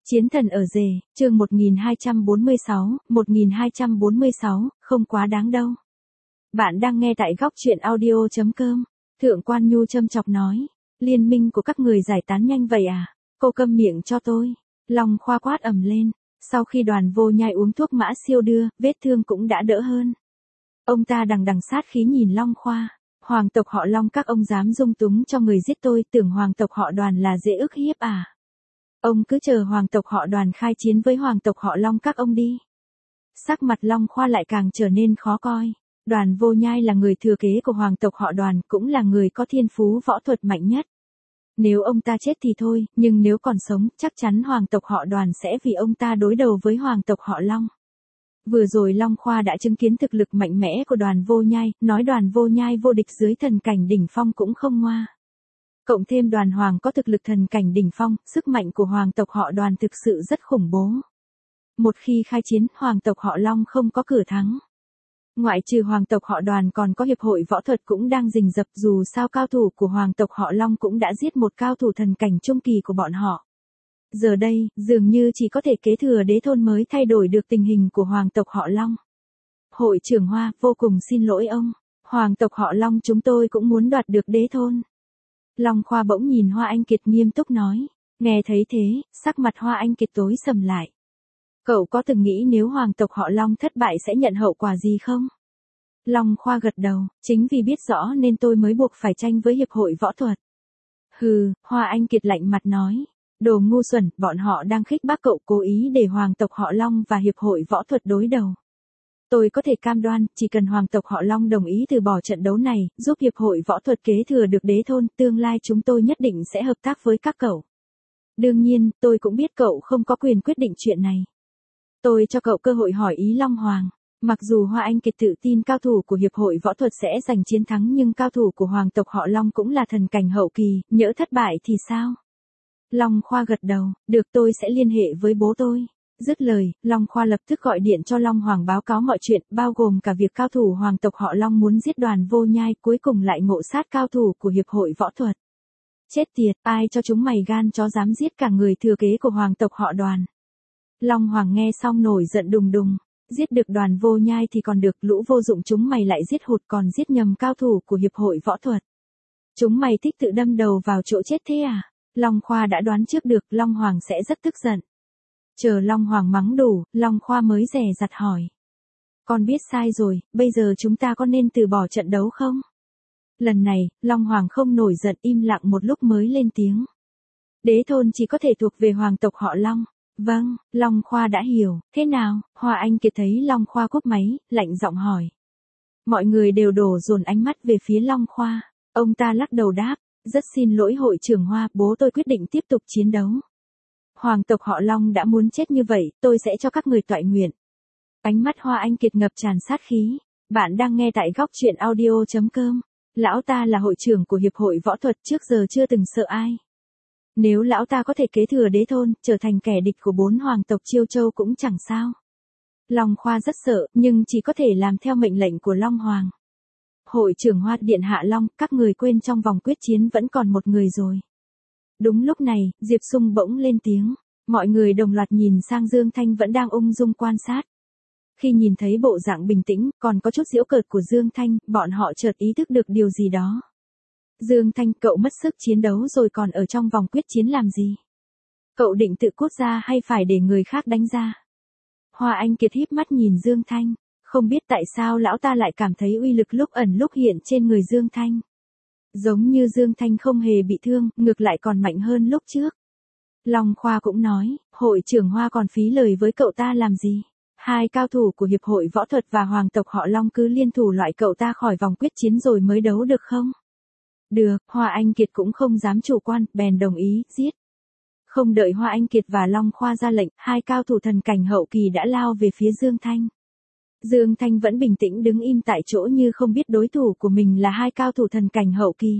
Chiến thần ở rể, chương 1246, không quá đáng đâu. Bạn đang nghe tại góc truyện audio.com. Thượng quan Nhu châm chọc nói. Liên minh của các người giải tán nhanh vậy à? Cô câm miệng cho tôi. Long Khoa quát ầm lên. Sau khi Đoàn Vô Nhai uống thuốc mã siêu đưa, vết thương cũng đã đỡ hơn. Ông ta đằng đằng sát khí nhìn Long Khoa. Hoàng tộc họ Long các ông dám dung túng cho người giết tôi, tưởng hoàng tộc họ Đoàn là dễ ức hiếp à? Ông cứ chờ hoàng tộc họ Đoàn khai chiến với hoàng tộc họ Long các ông đi. Sắc mặt Long Khoa lại càng trở nên khó coi. Đoàn Vô Nhai là người thừa kế của hoàng tộc họ Đoàn, cũng là người có thiên phú võ thuật mạnh nhất. Nếu ông ta chết thì thôi, nhưng nếu còn sống, chắc chắn hoàng tộc họ Đoàn sẽ vì ông ta đối đầu với hoàng tộc họ Long. Vừa rồi Long Khoa đã chứng kiến thực lực mạnh mẽ của Đoàn Vô Nhai, nói Đoàn Vô Nhai vô địch dưới thần cảnh đỉnh phong cũng không ngoa. Cộng thêm Đoàn Hoàng có thực lực thần cảnh đỉnh phong, sức mạnh của hoàng tộc họ Đoàn thực sự rất khủng bố. Một khi khai chiến, hoàng tộc họ Long không có cửa thắng. Ngoại trừ hoàng tộc họ Đoàn còn có hiệp hội võ thuật cũng đang rình rập, dù sao cao thủ của hoàng tộc họ Long cũng đã giết một cao thủ thần cảnh trung kỳ của bọn họ. Giờ đây, dường như chỉ có thể kế thừa đế thôn mới thay đổi được tình hình của hoàng tộc họ Long. Hội trưởng Hoa, vô cùng xin lỗi ông. Hoàng tộc họ Long chúng tôi cũng muốn đoạt được đế thôn. Long Khoa bỗng nhìn Hoa Anh Kiệt nghiêm túc nói. Nghe thấy thế, sắc mặt Hoa Anh Kiệt tối sầm lại. Cậu có từng nghĩ nếu hoàng tộc họ Long thất bại sẽ nhận hậu quả gì không? Long Khoa gật đầu, chính vì biết rõ nên tôi mới buộc phải tranh với hiệp hội võ thuật. Hừ, Hoa Anh Kiệt lạnh mặt nói. Đồ ngu xuẩn, bọn họ đang khích bác cậu cố ý để hoàng tộc họ Long và hiệp hội võ thuật đối đầu. Tôi có thể cam đoan, chỉ cần hoàng tộc họ Long đồng ý từ bỏ trận đấu này, giúp hiệp hội võ thuật kế thừa được đế thôn, tương lai chúng tôi nhất định sẽ hợp tác với các cậu. Đương nhiên, tôi cũng biết cậu không có quyền quyết định chuyện này. Tôi cho cậu cơ hội hỏi ý Long Hoàng. Mặc dù Hoa Anh Kiệt tự tin cao thủ của hiệp hội võ thuật sẽ giành chiến thắng, nhưng cao thủ của hoàng tộc họ Long cũng là thần cảnh hậu kỳ, nhỡ thất bại thì sao? Long Khoa gật đầu, được, tôi sẽ liên hệ với bố tôi. Dứt lời, Long Khoa lập tức gọi điện cho Long Hoàng báo cáo mọi chuyện, bao gồm cả việc cao thủ hoàng tộc họ Long muốn giết Đoàn Vô Nhai, cuối cùng lại ngộ sát cao thủ của hiệp hội võ thuật. Chết tiệt, ai cho chúng mày gan chó dám giết cả người thừa kế của hoàng tộc họ Đoàn. Long Hoàng nghe xong nổi giận đùng đùng. Giết được Đoàn Vô Nhai thì còn được, lũ vô dụng chúng mày lại giết hụt, còn giết nhầm cao thủ của hiệp hội võ thuật. Chúng mày thích tự đâm đầu vào chỗ chết thế à? Long Khoa đã đoán trước được Long Hoàng sẽ rất tức giận. Chờ Long Hoàng mắng đủ, Long Khoa mới dè dặt hỏi. Con biết sai rồi, bây giờ chúng ta có nên từ bỏ trận đấu không? Lần này, Long Hoàng không nổi giận, im lặng một lúc mới lên tiếng. Đế thôn chỉ có thể thuộc về hoàng tộc họ Long. Vâng, Long Khoa đã hiểu, thế nào? Hoa Anh Kiệt thấy Long Khoa cúp máy, lạnh giọng hỏi. Mọi người đều đổ dồn ánh mắt về phía Long Khoa. Ông ta lắc đầu đáp, rất xin lỗi hội trưởng Hoa, bố tôi quyết định tiếp tục chiến đấu. Hoàng tộc họ Long đã muốn chết như vậy, tôi sẽ cho các người toại nguyện. Ánh mắt Hoa Anh Kiệt ngập tràn sát khí. Bạn đang nghe tại góc truyện audio.com. Lão ta là hội trưởng của hiệp hội võ thuật, trước giờ chưa từng sợ ai. Nếu lão ta có thể kế thừa đế thôn, trở thành kẻ địch của 4 hoàng tộc Chiêu Châu cũng chẳng sao. Long Khoa rất sợ, nhưng chỉ có thể làm theo mệnh lệnh của Long Hoàng. Hội trưởng Hoa, điện hạ Long, các người quên trong vòng quyết chiến vẫn còn một người rồi. Đúng lúc này, Diệp Sung bỗng lên tiếng. Mọi người đồng loạt nhìn sang Dương Thanh vẫn đang ung dung quan sát. Khi nhìn thấy bộ dạng bình tĩnh, còn có chút giễu cợt của Dương Thanh, bọn họ chợt ý thức được điều gì đó. Dương Thanh, cậu mất sức chiến đấu rồi còn ở trong vòng quyết chiến làm gì? Cậu định tự cút ra hay phải để người khác đánh ra? Hoa Anh Kiệt híp mắt nhìn Dương Thanh, không biết tại sao lão ta lại cảm thấy uy lực lúc ẩn lúc hiện trên người Dương Thanh. Giống như Dương Thanh không hề bị thương, ngược lại còn mạnh hơn lúc trước. Long Khoa cũng nói, hội trưởng Hoa còn phí lời với cậu ta làm gì? Hai cao thủ của hiệp hội võ thuật và hoàng tộc họ Long cứ liên thủ loại cậu ta khỏi vòng quyết chiến rồi mới đấu được không? Được, Hoa Anh Kiệt cũng không dám chủ quan, bèn đồng ý, giết. Không đợi Hoa Anh Kiệt và Long Khoa ra lệnh, hai cao thủ thần cảnh hậu kỳ đã lao về phía Dương Thanh. Dương Thanh vẫn bình tĩnh đứng im tại chỗ như không biết đối thủ của mình là hai cao thủ thần cảnh hậu kỳ.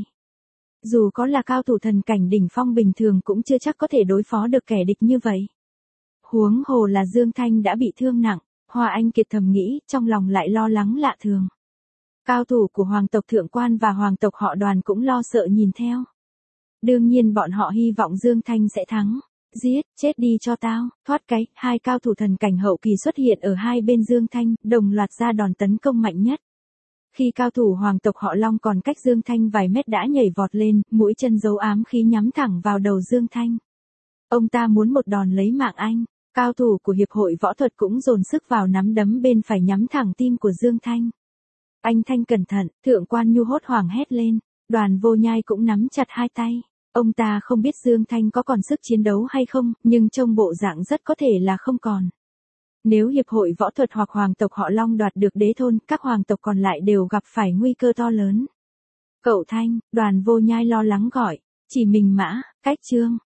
Dù có là cao thủ thần cảnh đỉnh phong bình thường cũng chưa chắc có thể đối phó được kẻ địch như vậy. Huống hồ là Dương Thanh đã bị thương nặng, Hoa Anh Kiệt thầm nghĩ, trong lòng lại lo lắng lạ thường. Cao thủ của hoàng tộc Thượng Quan và hoàng tộc họ Đoàn cũng lo sợ nhìn theo. Đương nhiên bọn họ hy vọng Dương Thanh sẽ thắng. Giết, chết đi cho tao, thoát cái, hai cao thủ thần cảnh hậu kỳ xuất hiện ở hai bên Dương Thanh, đồng loạt ra đòn tấn công mạnh nhất. Khi cao thủ hoàng tộc họ Long còn cách Dương Thanh vài mét đã nhảy vọt lên, mũi chân giấu ám khí nhắm thẳng vào đầu Dương Thanh. Ông ta muốn một đòn lấy mạng anh, cao thủ của hiệp hội võ thuật cũng dồn sức vào nắm đấm bên phải nhắm thẳng tim của Dương Thanh. Anh Thanh cẩn thận, Thượng Quan Nhu hốt hoảng hét lên, Đoàn Vô Nhai cũng nắm chặt hai tay. Ông ta không biết Dương Thanh có còn sức chiến đấu hay không, nhưng trông bộ dạng rất có thể là không còn. Nếu hiệp hội võ thuật hoặc hoàng tộc họ Long đoạt được đế thôn, các hoàng tộc còn lại đều gặp phải nguy cơ to lớn. Cậu Thanh, Đoàn Vô Nhai lo lắng gọi, chỉ mình Mã, Cách Trương,